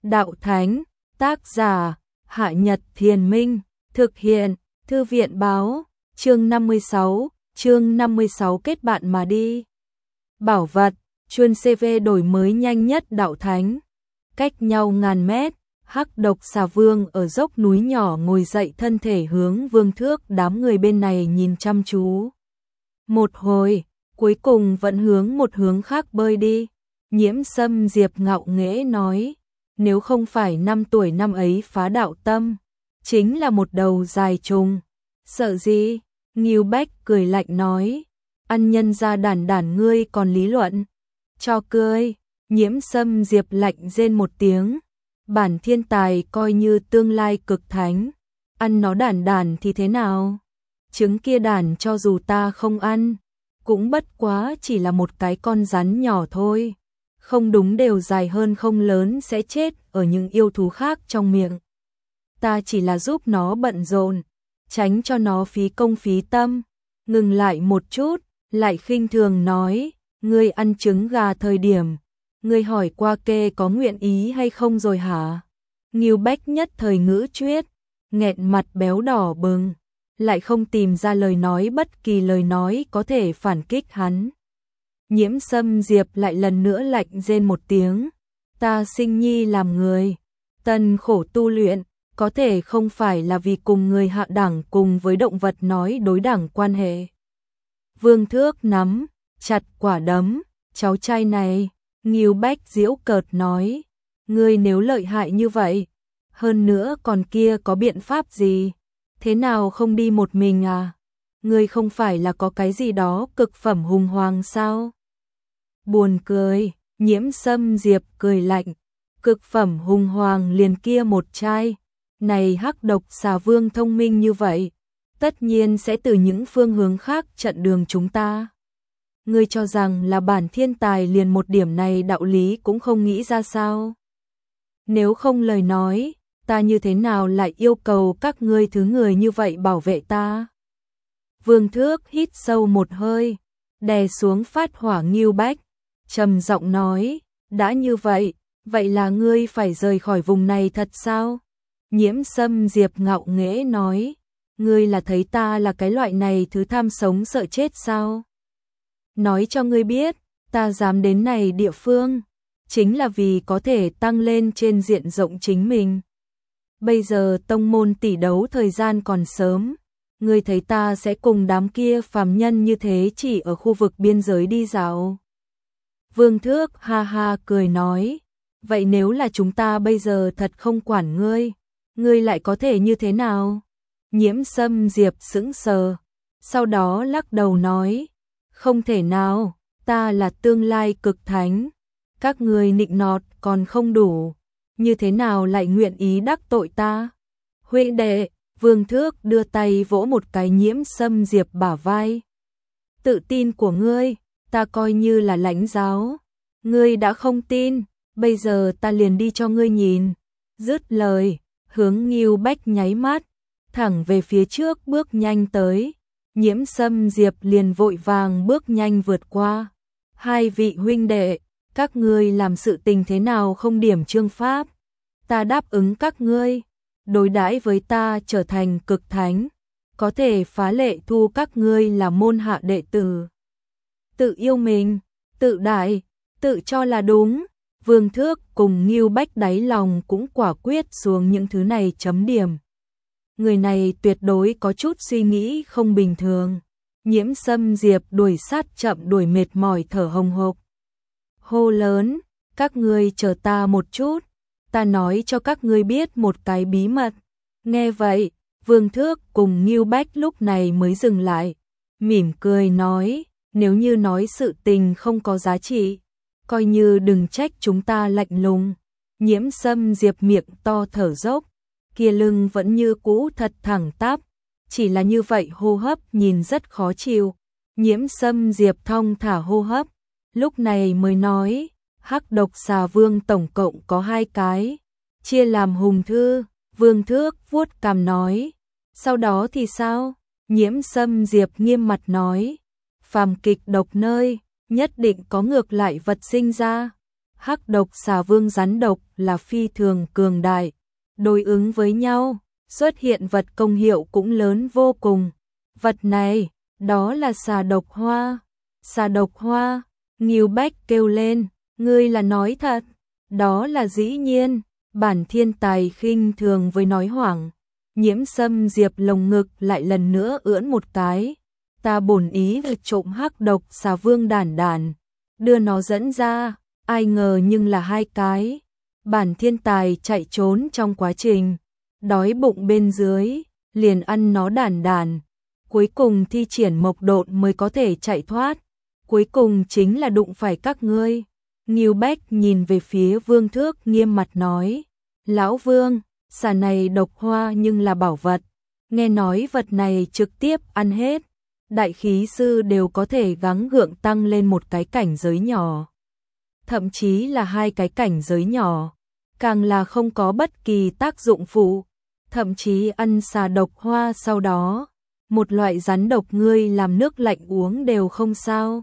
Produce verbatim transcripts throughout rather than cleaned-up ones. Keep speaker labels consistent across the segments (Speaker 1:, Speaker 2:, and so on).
Speaker 1: đạo thánh, tác giả, Hạ Nhật Thiền Minh, thực hiện, Thư viện báo, chương năm mươi sáu, chương năm mươi sáu kết bạn mà đi. Bảo vật, chuyên xê vê đổi mới nhanh nhất đạo thánh. Cách nhau ngàn mét, Hắc Độc Xà Vương ở dốc núi nhỏ ngồi dậy thân thể hướng Vương Thước, đám người bên này nhìn chăm chú. Một hồi, cuối cùng vẫn hướng một hướng khác bơi đi. Nhiễm Sâm Diệp ngạo nghễ nói, nếu không phải năm tuổi năm ấy phá đạo tâm, chính là một đầu dài trùng. Sợ gì? Ngưu Bách cười lạnh nói, ăn nhân ra đản đản ngươi còn lý luận. Cho cười, Nhiễm Sâm Diệp lạnh rên một tiếng, bản thiên tài coi như tương lai cực thánh, ăn nó đản đản thì thế nào? Trứng kia đản cho dù ta không ăn, cũng bất quá chỉ là một cái con rắn nhỏ thôi. Không đúng đều dài hơn không lớn sẽ chết ở những yêu thú khác trong miệng. Ta chỉ là giúp nó bận rộn, tránh cho nó phí công phí tâm. Ngừng lại một chút, lại khinh thường nói, ngươi ăn trứng gà thời điểm, ngươi hỏi qua kê có nguyện ý hay không rồi hả? Ngưu Bách nhất thời ngữ chuyết, nghẹn mặt béo đỏ bừng, lại không tìm ra lời nói bất kỳ lời nói có thể phản kích hắn. Nhiễm Sâm Diệp lại lần nữa lạnh rên một tiếng, ta sinh nhi làm người, tân khổ tu luyện, có thể không phải là vì cùng người hạ đẳng cùng với động vật nói đối đẳng quan hệ. Vương Thước nắm chặt quả đấm, cháu trai này, Ngưu Bách giễu cợt nói, ngươi nếu lợi hại như vậy, hơn nữa còn kia có biện pháp gì, thế nào không đi một mình à? Ngươi không phải là có cái gì đó cực phẩm hùng hoàng sao? Buồn cười, Nhiễm Sâm Diệp cười lạnh, cực phẩm hùng hoàng liền kia một trai, này Hắc Độc Xà Vương thông minh như vậy, tất nhiên sẽ từ những phương hướng khác chặn đường chúng ta. Ngươi cho rằng là bản thiên tài liền một điểm này đạo lý cũng không nghĩ ra sao? Nếu không lời nói, ta như thế nào lại yêu cầu các ngươi thứ người như vậy bảo vệ ta? Vương Thước hít sâu một hơi, đè xuống phát hỏa Ngưu Bách, trầm giọng nói, đã như vậy, vậy là ngươi phải rời khỏi vùng này thật sao? Nhiễm Sâm Diệp ngạo nghễ nói, ngươi là thấy ta là cái loại này thứ tham sống sợ chết sao? Nói cho ngươi biết, ta dám đến này địa phương, chính là vì có thể tăng lên trên diện rộng chính mình. Bây giờ tông môn tỷ đấu thời gian còn sớm, ngươi thấy ta sẽ cùng đám kia phàm nhân như thế chỉ ở khu vực biên giới đi dạo. Vương Thước ha ha cười nói, vậy nếu là chúng ta bây giờ thật không quản ngươi, ngươi lại có thể như thế nào? Nhiễm Sâm Diệp sững sờ, sau đó lắc đầu nói, không thể nào, ta là tương lai cực thánh, các ngươi nịnh nọt còn không đủ, như thế nào lại nguyện ý đắc tội ta? Huynh đệ, Vương Thước đưa tay vỗ một cái Nhiễm Sâm Diệp bả vai. Tự tin của ngươi, ta coi như là lãnh giáo, ngươi đã không tin, bây giờ ta liền đi cho ngươi nhìn. Dứt lời, hướng Ngưu Bách nháy mắt, thẳng về phía trước bước nhanh tới. Nhiễm Sâm Diệp liền vội vàng bước nhanh vượt qua. Hai vị huynh đệ, các ngươi làm sự tình thế nào không điểm chương pháp? Ta đáp ứng các ngươi, đối đãi với ta trở thành cực thánh, có thể phá lệ thu các ngươi là môn hạ đệ tử. Tự yêu mình, tự đại, tự cho là đúng. Vương Thước cùng Ngưu Bách đáy lòng cũng quả quyết xuống những thứ này chấm điểm. Người này tuyệt đối có chút suy nghĩ không bình thường. Nhiễm Sâm Diệp đuổi sát chậm đuổi mệt mỏi thở hồng hộc. Hô lớn, các ngươi chờ ta một chút, ta nói cho các ngươi biết một cái bí mật. Nghe vậy, Vương Thước cùng Ngưu Bách lúc này mới dừng lại, mỉm cười nói, nếu như nói sự tình không có giá trị, coi như đừng trách chúng ta lạnh lùng. Nhiễm Sâm Diệp miệng to thở dốc, kia lưng vẫn như cũ thật thẳng tắp, chỉ là như vậy hô hấp nhìn rất khó chịu. Nhiễm Sâm Diệp thong thả hô hấp, lúc này mới nói, Hắc Độc Xà Vương tổng cộng có hai cái, chia làm hùng thư. Vương Thước vuốt cằm nói, sau đó thì sao? Nhiễm Sâm Diệp nghiêm mặt nói, phàm kịch độc nơi, nhất định có ngược lại vật sinh ra. hắc độc xà vương rắn độc là phi thường cường đại, đối ứng với nhau, xuất hiện vật công hiệu cũng lớn vô cùng. Vật này, đó là xà độc hoa. Xà độc hoa, Ngưu Bách kêu lên, ngươi là nói thật? Đó là dĩ nhiên, Bản Thiên Tài khinh thường với nói hoảng. Nhiễm Sâm Diệp lồng ngực lại lần nữa ưỡn một cái, ta bổn ý là trộm hắc độc xà vương đản đản, đưa nó dẫn ra, ai ngờ nhưng là hai cái. Bản Thiên Tài chạy trốn trong quá trình, đói bụng bên dưới, liền ăn nó đản đản, cuối cùng thi triển mộc độn mới có thể chạy thoát, cuối cùng chính là đụng phải các ngươi. Ngưu Bách nhìn về phía Vương Thước nghiêm mặt nói, lão Vương, xà này độc hoa nhưng là bảo vật, nghe nói vật này trực tiếp ăn hết, đại khí sư đều có thể gắng gượng tăng lên một cái cảnh giới nhỏ, thậm chí là hai cái cảnh giới nhỏ, càng là không có bất kỳ tác dụng phụ, thậm chí ăn xà độc hoa sau đó, một loại rắn độc ngươi làm nước lạnh uống đều không sao.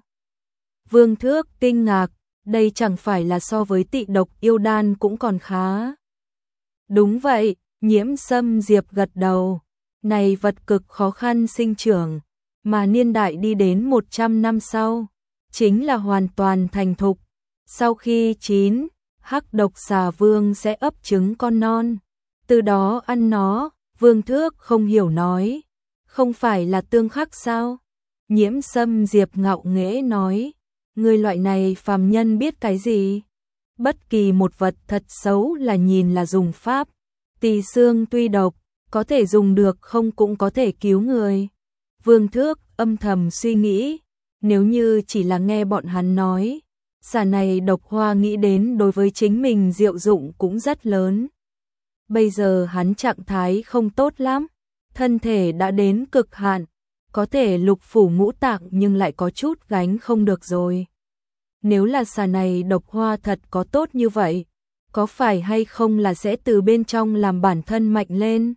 Speaker 1: Vương Thước kinh ngạc, đây chẳng phải là so với tị độc yêu đan cũng còn khá. Đúng vậy, Nhiễm Sâm Diệp gật đầu, này vật cực khó khăn sinh trưởng, mà niên đại đi đến một trăm năm sau, chính là hoàn toàn thành thục. Sau khi chín, hắc độc xà vương sẽ ấp trứng con non, từ đó ăn nó. Vương Thước không hiểu nói, không phải là tương khắc sao? Nhiễm Sâm Diệp ngạo nghễ nói, người loại này phàm nhân biết cái gì? Bất kỳ một vật thật xấu là nhìn là dùng pháp, tỳ xương tuy độc, có thể dùng được không cũng có thể cứu người. Vương Thước âm thầm suy nghĩ, nếu như chỉ là nghe bọn hắn nói, xà này độc hoa nghĩ đến đối với chính mình diệu dụng cũng rất lớn. Bây giờ hắn trạng thái không tốt lắm, thân thể đã đến cực hạn, có thể lục phủ ngũ tạng nhưng lại có chút gánh không được rồi. Nếu là xà này độc hoa thật có tốt như vậy, có phải hay không là sẽ từ bên trong làm bản thân mạnh lên?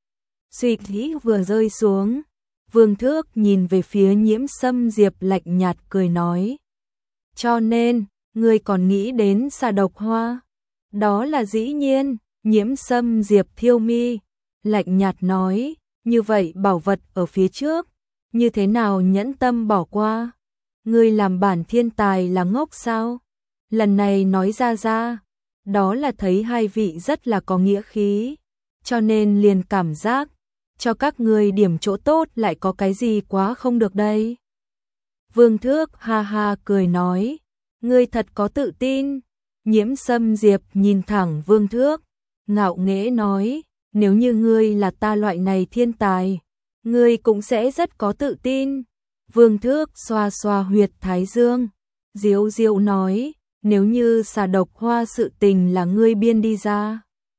Speaker 1: Suy nghĩ vừa rơi xuống, Vương Thước nhìn về phía Nhiễm Sâm Diệp lạnh nhạt cười nói, cho nên, ngươi còn nghĩ đến xà độc hoa? Đó là dĩ nhiên. Nhiễm Sâm Diệp thiêu mi, lạnh nhạt nói, như vậy bảo vật ở phía trước, như thế nào nhẫn tâm bỏ qua? Ngươi làm Bản Thiên Tài là ngốc sao? Lần này nói ra ra, đó là thấy hai vị rất là có nghĩa khí, cho nên liền cảm giác, cho các ngươi điểm chỗ tốt lại có cái gì quá không được đây. Vương Thước ha ha cười nói, ngươi thật có tự tin. Nhiễm Sâm Diệp nhìn thẳng Vương Thước, ngạo nghễ nói, nếu như ngươi là ta loại này thiên tài, ngươi cũng sẽ rất có tự tin. Vương Thước xoa xoa huyệt thái dương, diếu diệu nói, nếu như xà độc hoa sự tình là ngươi biên đi ra,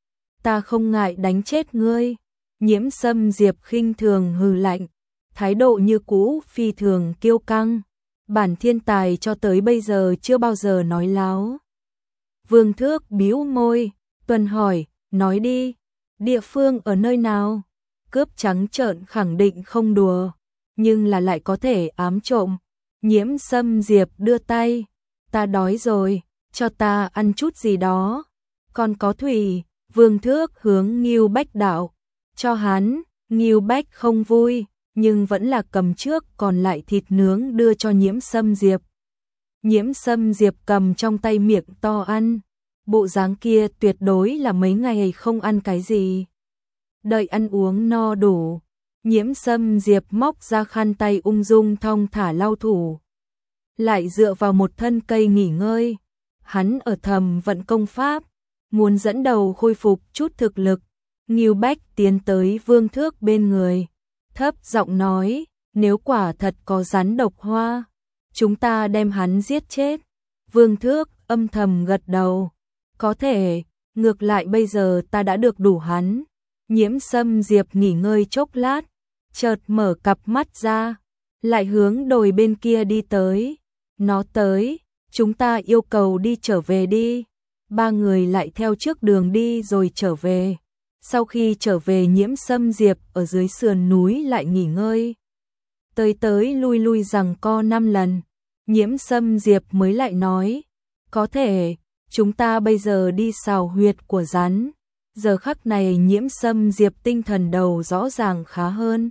Speaker 1: ta không ngại đánh chết ngươi. Nhiễm Sâm Diệp khinh thường hừ lạnh, thái độ như cũ phi thường kiêu căng, Bản Thiên Tài cho tới bây giờ chưa bao giờ nói láo. Vương Thước bĩu môi, tuần hỏi, nói đi, địa phương ở nơi nào? Cướp trắng trợn khẳng định không đùa, nhưng là lại có thể ám trộm. Nhiễm Sâm Diệp đưa tay, ta đói rồi, cho ta ăn chút gì đó. Còn có thủy. Vương Thước hướng Ngưu Bách đạo, cho hắn. Ngưu Bách không vui, nhưng vẫn là cầm trước còn lại thịt nướng đưa cho Nhiễm Sâm Diệp. Nhiễm Sâm Diệp cầm trong tay miệng to ăn, bộ dáng kia tuyệt đối là mấy ngày không ăn cái gì. Đợi ăn uống no đủ, Nhiễm Sâm Diệp móc ra khăn tay ung dung thong thả lau thủ, lại dựa vào một thân cây nghỉ ngơi. Hắn ở thầm vận công pháp, muốn dẫn đầu khôi phục chút thực lực. Ngưu Bách tiến tới Vương Thước bên người, thấp giọng nói, nếu quả thật có rắn độc hoa, chúng ta đem hắn giết chết. Vương Thước âm thầm gật đầu, có thể, ngược lại bây giờ ta đã được đủ hắn. Nhiễm Sâm Diệp nghỉ ngơi chốc lát, chợt mở cặp mắt ra, lại hướng đồi bên kia đi tới. Nó tới, chúng ta yêu cầu đi trở về đi. Ba người lại theo trước đường đi rồi trở về. Sau khi trở về, Nhiễm Sâm Diệp ở dưới sườn núi lại nghỉ ngơi. Tới tới lui lui rằng co năm lần, Nhiễm Sâm Diệp mới lại nói, có thể, chúng ta bây giờ đi xào huyệt của rắn. Giờ khắc này Nhiễm Sâm Diệp tinh thần đầu rõ ràng khá hơn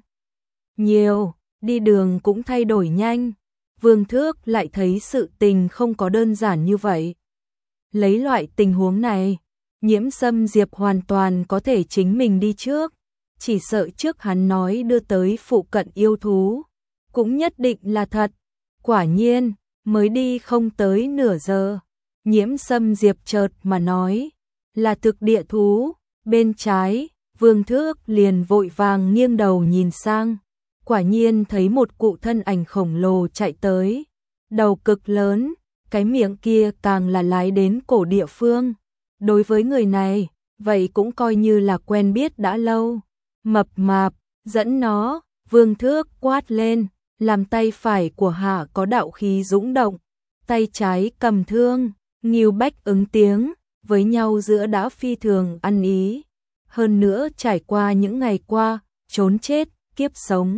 Speaker 1: nhiều, đi đường cũng thay đổi nhanh. Vương Thước lại thấy sự tình không có đơn giản như vậy. Lấy loại tình huống này, Nhiễm Sâm Diệp hoàn toàn có thể chính mình đi trước, chỉ sợ trước hắn nói đưa tới phụ cận yêu thú, cũng nhất định là thật. Quả nhiên, mới đi không tới nửa giờ, Nhiễm Sâm Diệp chợt mà nói, là thực địa thú. Bên trái, Vương Thước liền vội vàng nghiêng đầu nhìn sang, quả nhiên thấy một cụ thân ảnh khổng lồ chạy tới, đầu cực lớn, cái miệng kia càng là lái đến cổ địa phương. Đối với người này, vậy cũng coi như là quen biết đã lâu. Mập mạp, dẫn nó, Vương Thước quát lên, làm tay phải của Hạ có đạo khí dũng động, tay trái cầm thương, Ngưu Bách ứng tiếng, với nhau giữa đã phi thường ăn ý. Hơn nữa trải qua những ngày qua, trốn chết, kiếp sống.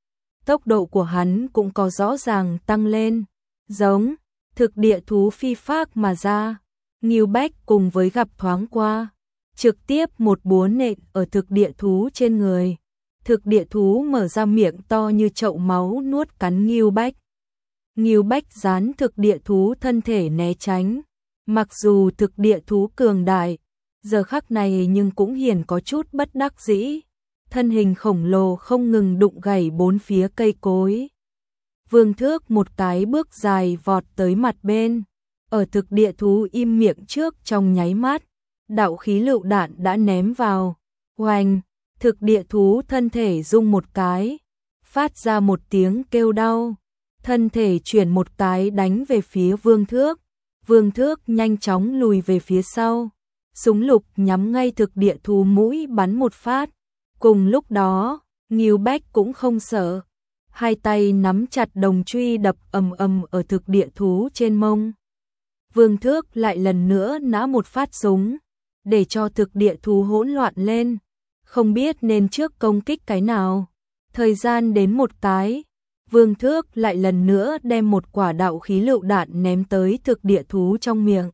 Speaker 1: Tốc độ của hắn cũng có rõ ràng tăng lên, giống thực địa thú phi phác mà ra. Ngưu Bách cùng với gặp thoáng qua, trực tiếp một búa nện ở thực địa thú trên người. Thực địa thú mở ra miệng to như chậu máu nuốt cắn Ngưu Bách. Ngưu Bách gián thực địa thú thân thể né tránh. Mặc dù thực địa thú cường đại, giờ khắc này nhưng cũng hiển có chút bất đắc dĩ. Thân hình khổng lồ không ngừng đụng gãy bốn phía cây cối. Vương Thước một cái bước dài vọt tới mặt bên. Ở thực địa thú im miệng trước trong nháy mắt, đạo khí lựu đạn đã ném vào. Oanh, thực địa thú thân thể rung một cái, phát ra một tiếng kêu đau. Thân thể chuyển một cái đánh về phía Vương Thước. Vương Thước nhanh chóng lùi về phía sau. Súng lục nhắm ngay thực địa thú mũi bắn một phát. Cùng lúc đó, Ngưu Bách cũng không sợ. Hai tay nắm chặt đồng truy đập ầm ầm ở thực địa thú trên mông. Vương Thước lại lần nữa nã một phát súng, để cho thực địa thú hỗn loạn lên, không biết nên trước công kích cái nào. Thời gian đến một cái, Vương Thước lại lần nữa đem một quả đạo khí lựu đạn ném tới thực địa thú trong miệng.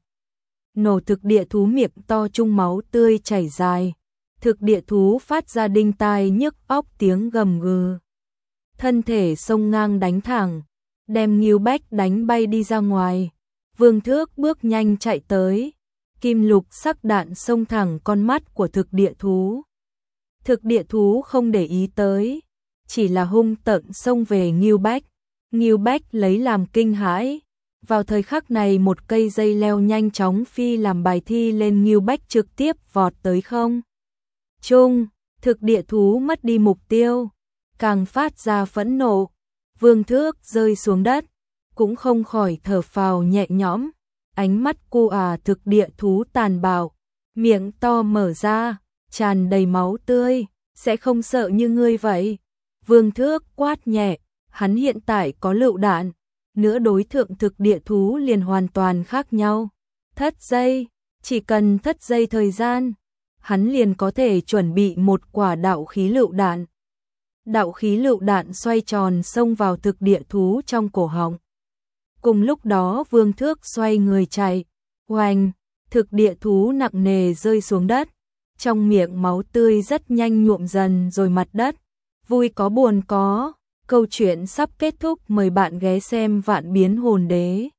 Speaker 1: Nổ thực địa thú miệng to trung máu tươi chảy dài, thực địa thú phát ra đinh tai nhức óc tiếng gầm gừ. Thân thể xông ngang đánh thẳng, đem Ngưu Bách đánh bay đi ra ngoài. Vương Thước bước nhanh chạy tới, kim lục sắc đạn xông thẳng con mắt của thực địa thú. Thực địa thú không để ý tới, chỉ là hung tợn xông về Ngưu Bách. Ngưu Bách lấy làm kinh hãi. Vào thời khắc này một cây dây leo nhanh chóng phi làm bài thi lên Ngưu Bách trực tiếp vọt tới không trung. Thực địa thú mất đi mục tiêu, càng phát ra phẫn nộ. Vương Thước rơi xuống đất, cũng không khỏi thở phào nhẹ nhõm. Ánh mắt cu à thực địa thú tàn bạo, miệng to mở ra, tràn đầy máu tươi, sẽ không sợ như ngươi vậy. Vương Thước quát nhẹ, hắn hiện tại có lựu đạn, nữa đối thượng thực địa thú liền hoàn toàn khác nhau. Thất giây, chỉ cần thất giây thời gian, hắn liền có thể chuẩn bị một quả đạo khí lựu đạn. Đạo khí lựu đạn xoay tròn xông vào thực địa thú trong cổ họng. Cùng lúc đó Vương Thước xoay người chạy, oanh, thực địa thú nặng nề rơi xuống đất, trong miệng máu tươi rất nhanh nhuộm dần rồi mặt đất. Vui có buồn có, câu chuyện sắp kết thúc, mời bạn ghé xem Vạn Biến Hồn Đế.